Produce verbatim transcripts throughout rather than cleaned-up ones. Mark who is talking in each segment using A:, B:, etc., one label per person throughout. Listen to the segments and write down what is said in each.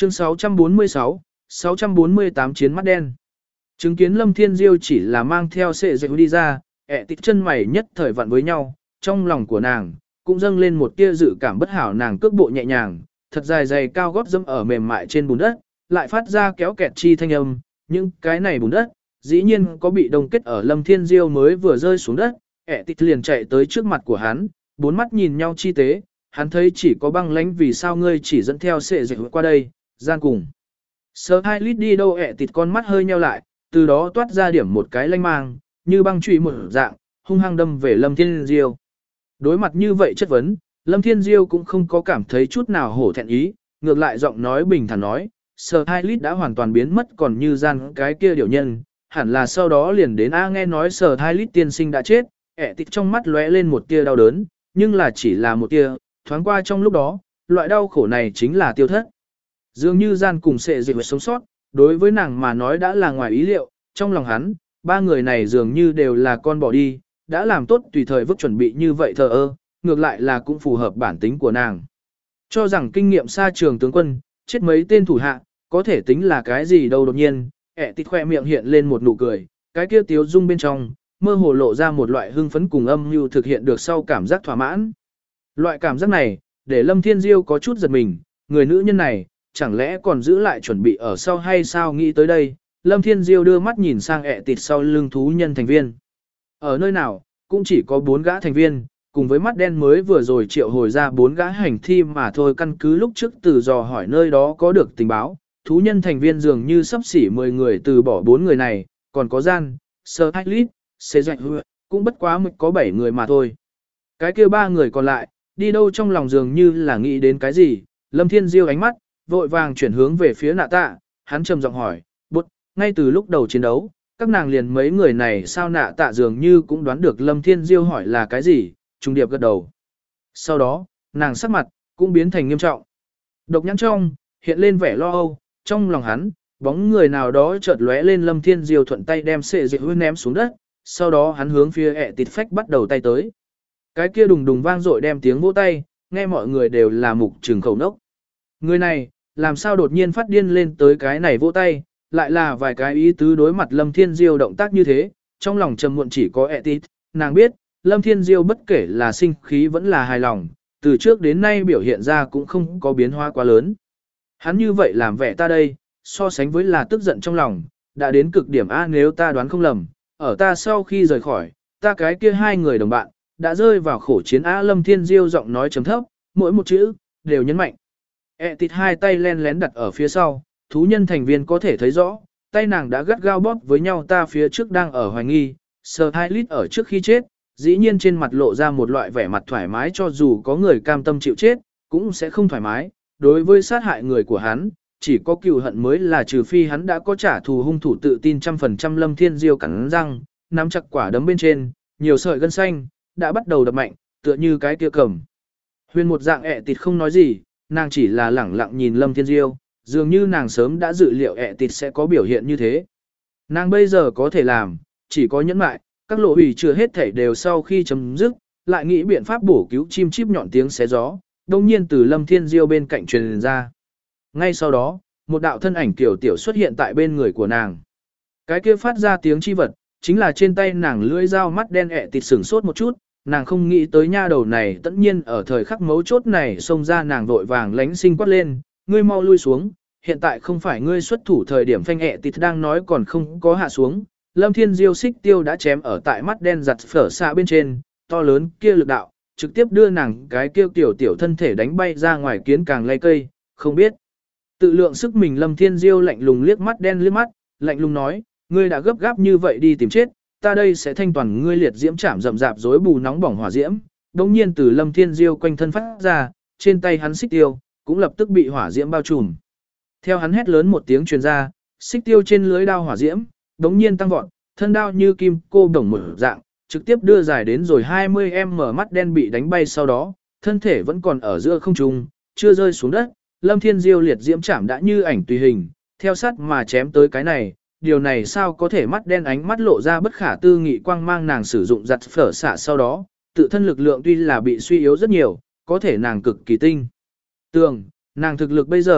A: Chương sáu trăm bốn mươi sáu, sáu trăm bốn mươi tám chiến mắt đen. Chứng kiến Lâm Thiên Diêu chỉ là mang theo sệ dạy đi ra, ẹ tịt chân mày nhất thời vặn với nhau, trong lòng của nàng, cũng dâng lên một tia dự cảm bất hảo. Nàng cước bộ nhẹ nhàng, thật dài dày cao gót dẫm ở mềm mại trên bùn đất, lại phát ra kéo kẹt chi thanh âm, nhưng cái này bùn đất, dĩ nhiên có bị đông kết ở Lâm Thiên Diêu mới vừa rơi xuống đất, ẹ tịt liền chạy tới trước mặt của hắn, bốn mắt nhìn nhau chi tế, hắn thấy chỉ có băng lãnh. Vì sao ngươi chỉ dẫn theo sệ dạy qua đây, gian cùng. Sơ hai lít đi đâu? Ẹ tịt con mắt hơi nheo lại, từ đó toát ra điểm một cái lanh mang, như băng trụy một dạng, hung hăng đâm về Lâm Thiên Diêu. Đối mặt như vậy chất vấn, Lâm Thiên Diêu cũng không có cảm thấy chút nào hổ thẹn ý, ngược lại giọng nói bình thản nói, Sơ hai lít đã hoàn toàn biến mất, còn như gian cái kia điều nhân, hẳn là sau đó liền đến A. Nghe nói Sơ hai lít tiên sinh đã chết, ẹ tịt trong mắt lóe lên một tia đau đớn, nhưng là chỉ là một tia, thoáng qua trong lúc đó, loại đau khổ này chính là tiêu thất. Dường như gian cùng sệ dịch sống sót, đối với nàng mà nói đã là ngoài ý liệu, trong lòng hắn, ba người này dường như đều là con bỏ đi, đã làm tốt tùy thời vứt chuẩn bị như vậy thờ ơ, ngược lại là cũng phù hợp bản tính của nàng. Cho rằng kinh nghiệm xa trường tướng quân, chết mấy tên thủ hạ, có thể tính là cái gì đâu. Đột nhiên, ẹ tịt khoe miệng hiện lên một nụ cười, cái kia tiếu dung bên trong, mơ hồ lộ ra một loại hưng phấn cùng âm mưu thực hiện được sau cảm giác thỏa mãn. Loại cảm giác này, để Lâm Thiên Diêu có chút giật mình, người nữ nhân này, chẳng lẽ còn giữ lại chuẩn bị ở sau hay sao? Nghĩ tới đây, Lâm Thiên Diêu đưa mắt nhìn sang ẹ tịt sau lưng thú nhân thành viên. Ở nơi nào, cũng chỉ có bốn gã thành viên, cùng với mắt đen mới vừa rồi triệu hồi ra bốn gã hành thi mà thôi. Căn cứ lúc trước từ dò hỏi nơi đó có được tình báo, thú nhân thành viên dường như sắp xỉ mười người, từ bỏ bốn người này, còn có gian, sơ hai lít, xê dạch hựa, cũng bất quá có bảy người mà thôi. Cái kia ba người còn lại, đi đâu? Trong lòng dường như là nghĩ đến cái gì, Lâm Thiên Diêu ánh mắt vội vàng chuyển hướng về phía Nạ Tạ, hắn trầm giọng hỏi, bút, ngay từ lúc đầu chiến đấu, các nàng liền mấy người này sao? Nạ Tạ dường như cũng đoán được Lâm Thiên Diêu hỏi là cái gì, trùng điệp gật đầu. Sau đó, nàng sắc mặt cũng biến thành nghiêm trọng. Độc nhãn trong hiện lên vẻ lo âu, trong lòng hắn, bóng người nào đó chợt lóe lên. Lâm Thiên Diêu thuận tay đem sệ dịch hư ném xuống đất, sau đó hắn hướng phía ẹ tịt phách bắt đầu tay tới. Cái kia đùng đùng vang dội đem tiếng vỗ tay, nghe mọi người đều là mục trừng khẩu nốc. Người này, làm sao đột nhiên phát điên lên tới cái này vỗ tay, lại là vài cái ý tứ. Đối mặt Lâm Thiên Diêu động tác như thế, trong lòng trầm muộn chỉ có ẹ tịt, nàng biết, Lâm Thiên Diêu bất kể là sinh khí vẫn là hài lòng, từ trước đến nay biểu hiện ra cũng không có biến hóa quá lớn. Hắn như vậy làm vẻ ta đây, so sánh với là tức giận trong lòng, đã đến cực điểm. A, nếu ta đoán không lầm, ở ta sau khi rời khỏi, ta cái kia hai người đồng bạn, đã rơi vào khổ chiến. A. Lâm Thiên Diêu giọng nói chấm thấp, mỗi một chữ đều nhấn mạnh. E tịt hai tay len lén đặt ở phía sau, thú nhân thành viên có thể thấy rõ, tay nàng đã gắt gao bóp với nhau. Ta phía trước đang ở hoài nghi, Sơ hai lít ở trước khi chết, dĩ nhiên trên mặt lộ ra một loại vẻ mặt thoải mái, cho dù có người cam tâm chịu chết, cũng sẽ không thoải mái. Đối với sát hại người của hắn, chỉ có cừu hận mới là, trừ phi hắn đã có trả thù. Hung thủ tự tin trăm phần trăm. Lâm Thiên Diêu cắn răng, nắm chặt quả đấm bên trên, nhiều sợi gân xanh đã bắt đầu đập mạnh, tựa như cái kia cầm huyền một dạng. ẹ tịt không nói gì, nàng chỉ là lẳng lặng nhìn Lâm Thiên Diêu, dường như nàng sớm đã dự liệu ẹ tịt sẽ có biểu hiện như thế. Nàng bây giờ có thể làm, chỉ có nhẫn mại, các lộ hủy chưa hết thảy đều sau khi chấm dứt, lại nghĩ biện pháp bổ cứu. Chim chíp nhọn tiếng xé gió, đông nhiên từ Lâm Thiên Diêu bên cạnh truyền ra. Ngay sau đó, một đạo thân ảnh tiểu tiểu xuất hiện tại bên người của nàng. Cái kia phát ra tiếng chi vật, chính là trên tay nàng lưỡi dao. Mắt đen ẹ tịt sửng sốt một chút, nàng không nghĩ tới nha đầu này tất nhiên ở thời khắc mấu chốt này xông ra. Nàng vội vàng lánh sinh quát lên, ngươi mau lui xuống, hiện tại không phải ngươi xuất thủ thời điểm. Phanh. Ẹ tịt đang nói còn không có hạ xuống, Lâm Thiên Diêu xích tiêu đã chém ở tại mắt đen giặt phở xạ bên trên, to lớn kia lực đạo, trực tiếp đưa nàng cái kêu tiểu tiểu thân thể đánh bay ra ngoài, kiến càng lay cây, không biết tự lượng sức mình. Lâm Thiên Diêu lạnh lùng liếc mắt đen liếc mắt, lạnh lùng nói, ngươi đã gấp gáp như vậy đi tìm chết, ta đây sẽ thanh toàn ngươi. Liệt diễm chạm rậm rạp rối bù nóng bỏng hỏa diễm, đống nhiên từ Lâm Thiên Diêu quanh thân phát ra, trên tay hắn xích tiêu cũng lập tức bị hỏa diễm bao trùm. Theo hắn hét lớn một tiếng truyền ra, xích tiêu trên lưới đao hỏa diễm đống nhiên tăng vọt, thân đao như kim cô đồng một dạng, trực tiếp đưa dài đến rồi hai mươi mét. Mắt đen bị đánh bay sau đó, thân thể vẫn còn ở giữa không trung, chưa rơi xuống đất. Lâm Thiên Diêu liệt diễm chạm đã như ảnh tùy hình, theo sát mà chém tới. Cái này, điều này sao có thể? Mắt đen ánh mắt lộ ra bất khả tư nghị quang mang. Nàng sử dụng giặt phở xạ sau đó, tự thân lực lượng tuy là bị suy yếu rất nhiều, có thể nàng cực kỳ tinh tường, nàng thực lực bây giờ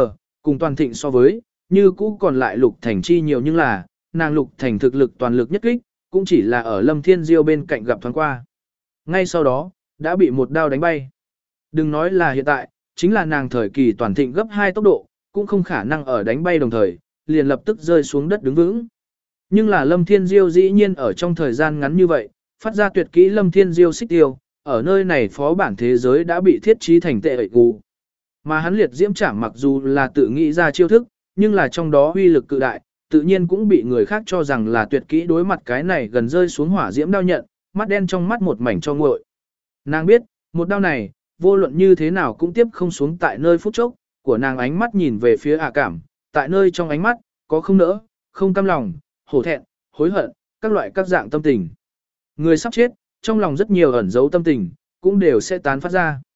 A: Cùng toàn thịnh so với, như cũ còn lại Lục Thành chi nhiều nhưng là, nàng Lục Thành thực lực toàn lực nhất kích, cũng chỉ là ở Lâm Thiên Diêu bên cạnh gặp thoáng qua. Ngay sau đó, đã bị một đao đánh bay. Đừng nói là hiện tại, chính là nàng thời kỳ toàn thịnh gấp hai tốc độ, cũng không khả năng ở đánh bay đồng thời, liền lập tức rơi xuống đất đứng vững. Nhưng là Lâm Thiên Diêu dĩ nhiên ở trong thời gian ngắn như vậy, phát ra tuyệt kỹ Lâm Thiên Diêu xích tiêu, ở nơi này phó bản thế giới đã bị thiết trí thành tệ ẩy gù. Mà hắn liệt diễm chảm mặc dù là tự nghĩ ra chiêu thức, nhưng là trong đó uy lực cự đại, tự nhiên cũng bị người khác cho rằng là tuyệt kỹ đối mặt cái này gần rơi xuống hỏa diễm đao nhận, mắt đen trong mắt một mảnh cho nguội. Nàng biết, một đao này, vô luận như thế nào cũng tiếp không xuống tại nơi phút chốc, của nàng ánh mắt nhìn về phía ả cảm, tại nơi trong ánh mắt, có không nỡ, không cam lòng, hổ thẹn, hối hận, các loại các dạng tâm tình. Người sắp chết, trong lòng rất nhiều ẩn dấu tâm tình, cũng đều sẽ tán phát ra.